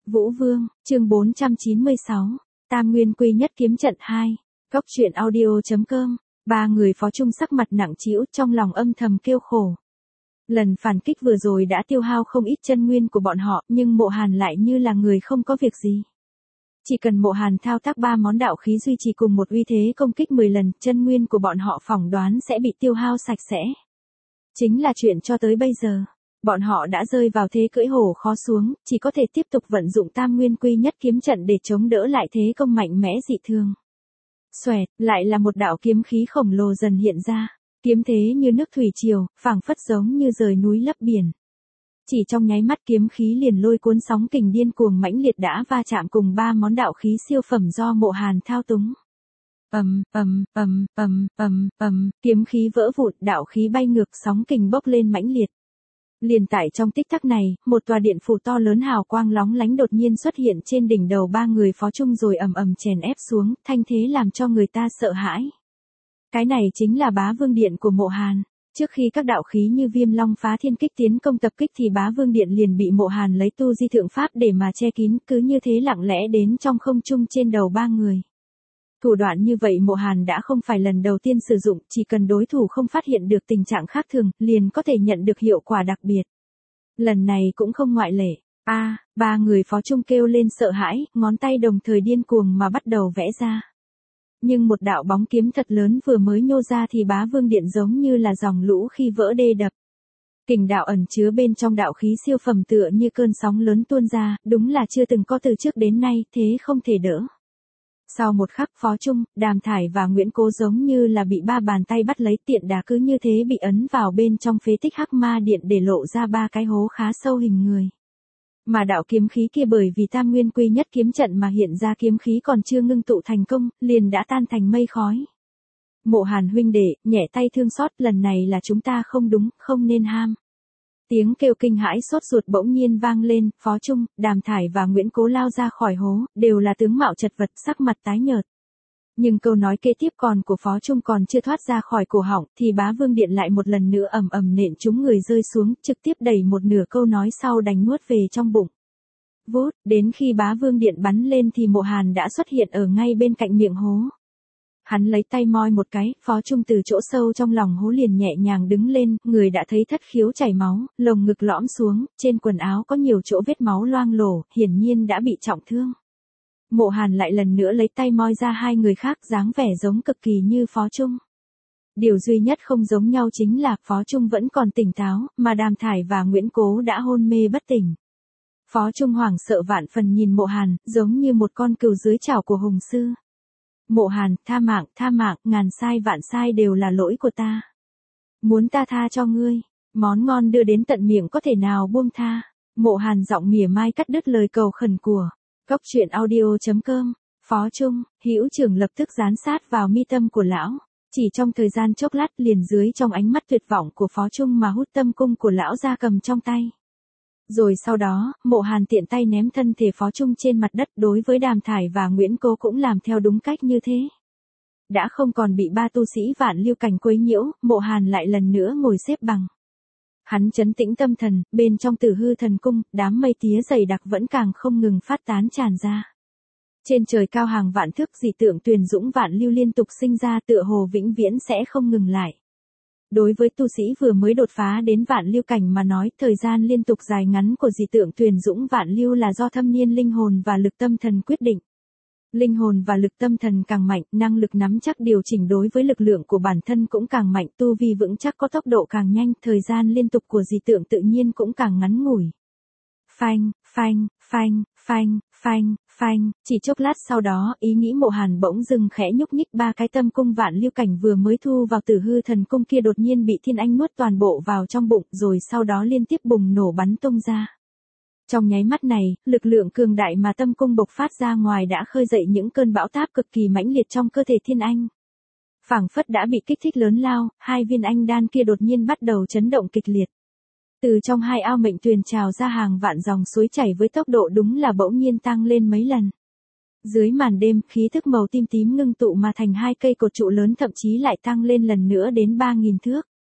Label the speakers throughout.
Speaker 1: Vũ Vương, chương 496, Tam Nguyên Quy Nhất Kiếm Trận 2, Góc truyện audio.com, ba người phó trung sắc mặt nặng trĩu trong lòng âm thầm kêu khổ. Lần phản kích vừa rồi đã tiêu hao không ít chân nguyên của bọn họ, nhưng Mộ Hàn lại như là người không có việc gì. Chỉ cần Mộ Hàn thao tác 3 món đạo khí duy trì cùng một uy thế công kích 10 lần, chân nguyên của bọn họ phỏng đoán sẽ bị tiêu hao sạch sẽ. Chính là chuyện cho tới bây giờ, bọn họ đã rơi vào thế cưỡi hổ khó xuống, chỉ có thể tiếp tục vận dụng Tam Nguyên Quy Nhất Kiếm Trận để chống đỡ lại thế công mạnh mẽ dị thường. Xoẹt, lại là một đạo kiếm khí khổng lồ dần hiện ra, kiếm thế như nước thủy triều, phảng phất giống như rời núi lấp biển. Chỉ trong nháy mắt kiếm khí liền lôi cuốn sóng kình điên cuồng mãnh liệt đã va chạm cùng 3 món đạo khí siêu phẩm do Mộ Hàn thao túng. Kiếm khí vỡ vụn, đạo khí bay ngược, sóng kình bốc lên mãnh liệt. Liền tại trong tích tắc này, một tòa điện phủ to lớn hào quang lóng lánh đột nhiên xuất hiện trên đỉnh đầu ba người phó trung rồi ầm ầm chèn ép xuống, thanh thế làm cho người ta sợ hãi. Cái này chính là Bá Vương Điện của Mộ Hàn. Trước khi các đạo khí như Viêm Long Phá Thiên Kích tiến công tập kích thì Bá Vương Điện liền bị Mộ Hàn lấy tu di thượng pháp để mà che kín, cứ như thế lặng lẽ đến trong không trung trên đầu ba người. Thủ đoạn như vậy Mộ Hàn đã không phải lần đầu tiên sử dụng, chỉ cần đối thủ không phát hiện được tình trạng khác thường, liền có thể nhận được hiệu quả đặc biệt. Lần này cũng không ngoại lệ. Ba người phó trung kêu lên sợ hãi, ngón tay đồng thời điên cuồng mà bắt đầu vẽ ra. Nhưng một đạo bóng kiếm thật lớn vừa mới nhô ra thì Bá Vương Điện giống như là dòng lũ khi vỡ đê đập. Kình đạo ẩn chứa bên trong đạo khí siêu phẩm tựa như cơn sóng lớn tuôn ra, đúng là chưa từng có từ trước đến nay, thế không thể đỡ. Sau một khắc phó trung, Đàm Thải và Nguyễn Cố giống như là bị ba bàn tay bắt lấy, tiện đà cứ như thế bị ấn vào bên trong phế tích Hắc Ma Điện để lộ ra ba cái hố khá sâu hình người. Mà đạo kiếm khí kia bởi vì Tam Nguyên Quy Nhất Kiếm Trận mà hiện ra kiếm khí còn chưa ngưng tụ thành công, liền đã tan thành mây khói. Mộ Hàn huynh đệ, nhẹ tay thương xót, lần này là chúng ta không đúng, không nên ham. Tiếng kêu kinh hãi sốt ruột bỗng nhiên vang lên, phó trung, Đàm Thải và Nguyễn Cố lao ra khỏi hố, đều là tướng mạo chật vật, sắc mặt tái nhợt. Nhưng câu nói kế tiếp còn của phó trung còn chưa thoát ra khỏi cổ họng, thì Bá Vương Điện lại một lần nữa ầm ầm nện chúng người rơi xuống, trực tiếp đẩy một nửa câu nói sau đành nuốt về trong bụng. Vút, đến khi Bá Vương Điện bắn lên thì Mộ Hàn đã xuất hiện ở ngay bên cạnh miệng hố. Hắn lấy tay moi một cái, phó trung từ chỗ sâu trong lòng hố liền nhẹ nhàng đứng lên, người đã thấy thất khiếu chảy máu, lồng ngực lõm xuống, trên quần áo có nhiều chỗ vết máu loang lổ, hiển nhiên đã bị trọng thương. Mộ Hàn lại lần nữa lấy tay moi ra hai người khác, dáng vẻ giống cực kỳ như phó trung. Điều duy nhất không giống nhau chính là phó trung vẫn còn tỉnh táo, mà Đàm Thải và Nguyễn Cố đã hôn mê bất tỉnh. Phó trung hoảng sợ vạn phần nhìn Mộ Hàn, giống như một con cừu dưới chảo của hùng sư. Mộ Hàn, tha mạng, ngàn sai vạn sai đều là lỗi của ta. Muốn ta tha cho ngươi, món ngon đưa đến tận miệng có thể nào buông tha. Mộ Hàn giọng mỉa mai cắt đứt lời cầu khẩn của Góc truyện audio.com. Phó trung, hữu trưởng lập tức dán sát vào mi tâm của lão. Chỉ trong thời gian chốc lát liền dưới trong ánh mắt tuyệt vọng của phó trung mà hút tâm cung của lão ra cầm trong tay. Rồi sau đó, Mộ Hàn tiện tay ném thân thể phó trung trên mặt đất, đối với Đàm Thải và Nguyễn Cố cũng làm theo đúng cách như thế. Đã không còn bị ba tu sĩ Vạn Lưu Cảnh quấy nhiễu, Mộ Hàn lại lần nữa ngồi xếp bằng. Hắn trấn tĩnh tâm thần, bên trong Tử Hư Thần Cung, đám mây tía dày đặc vẫn càng không ngừng phát tán tràn ra. Trên trời cao hàng vạn thước dị tượng tuyền dũng vạn lưu liên tục sinh ra, tựa hồ vĩnh viễn sẽ không ngừng lại. Đối với tu sĩ vừa mới đột phá đến Vạn Lưu Cảnh mà nói, thời gian liên tục dài ngắn của dị tượng tuyền dũng vạn lưu là do thâm niên linh hồn và lực tâm thần quyết định. Linh hồn và lực tâm thần càng mạnh, năng lực nắm chắc điều chỉnh đối với lực lượng của bản thân cũng càng mạnh, tu vi vững chắc có tốc độ càng nhanh, thời gian liên tục của dị tượng tự nhiên cũng càng ngắn ngủi. Phanh, chỉ chốc lát sau đó, ý nghĩ Mộ Hàn bỗng dừng khẽ nhúc nhích, ba cái tâm cung Vạn Lưu Cảnh vừa mới thu vào Tử Hư Thần Cung kia đột nhiên bị Thiên Anh nuốt toàn bộ vào trong bụng, rồi sau đó liên tiếp bùng nổ bắn tung ra. Trong nháy mắt này, lực lượng cường đại mà tâm cung bộc phát ra ngoài đã khơi dậy những cơn bão táp cực kỳ mãnh liệt trong cơ thể Thiên Anh. Phảng phất đã bị kích thích lớn lao, hai viên anh đan kia đột nhiên bắt đầu chấn động kịch liệt. Từ trong hai ao mệnh tuyền trào ra hàng vạn dòng suối chảy với tốc độ đúng là bỗng nhiên tăng lên mấy lần. Dưới màn đêm, khí thức màu tím tím ngưng tụ mà thành hai cây cột trụ lớn, thậm chí lại tăng lên lần nữa đến 3.000 thước.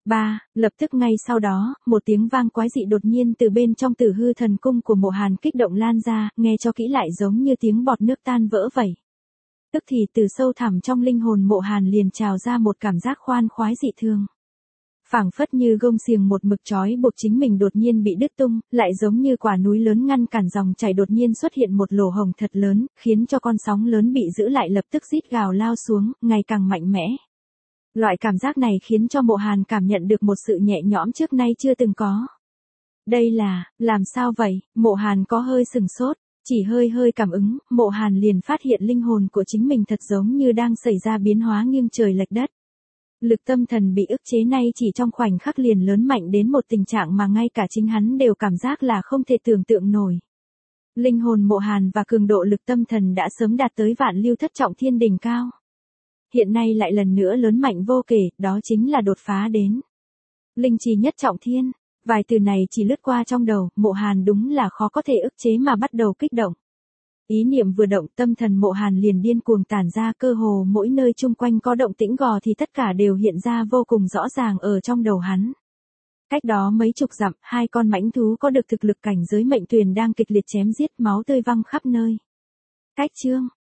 Speaker 1: 3. Lập tức ngay sau đó, một tiếng vang quái dị đột nhiên từ bên trong Tử Hư Thần Cung của Mộ Hàn kích động lan ra, nghe cho kỹ lại giống như tiếng bọt nước tan vỡ vậy. Tức thì từ sâu thẳm trong linh hồn Mộ Hàn liền trào ra một cảm giác khoan khoái dị thường. Phảng phất như gông xiềng một mực trói buộc chính mình đột nhiên bị đứt tung, lại giống như quả núi lớn ngăn cản dòng chảy đột nhiên xuất hiện một lỗ hổng thật lớn, khiến cho con sóng lớn bị giữ lại lập tức rít gào lao xuống, ngày càng mạnh mẽ. Loại cảm giác này khiến cho Mộ Hàn cảm nhận được một sự nhẹ nhõm trước nay chưa từng có. Đây là, làm sao vậy? Mộ Hàn có hơi sừng sốt, chỉ hơi cảm ứng, Mộ Hàn liền phát hiện linh hồn của chính mình thật giống như đang xảy ra biến hóa nghiêng trời lệch đất. Lực tâm thần bị ức chế nay chỉ trong khoảnh khắc liền lớn mạnh đến một tình trạng mà ngay cả chính hắn đều cảm giác là không thể tưởng tượng nổi. Linh hồn Mộ Hàn và cường độ lực tâm thần đã sớm đạt tới vạn lưu thất trọng thiên đỉnh cao. Hiện nay lại lần nữa lớn mạnh vô kể, đó chính là đột phá đến linh trì nhất trọng thiên. Vài từ này chỉ lướt qua trong đầu, Mộ Hàn đúng là khó có thể ức chế mà bắt đầu kích động. Ý niệm vừa động, tâm thần Mộ Hàn liền điên cuồng tản ra, cơ hồ mỗi nơi chung quanh có động tĩnh gò thì tất cả đều hiện ra vô cùng rõ ràng ở trong đầu hắn. Cách đó mấy chục dặm, hai con mãnh thú có được thực lực cảnh giới mệnh tuyền đang kịch liệt chém giết, máu tươi văng khắp nơi. Cách chương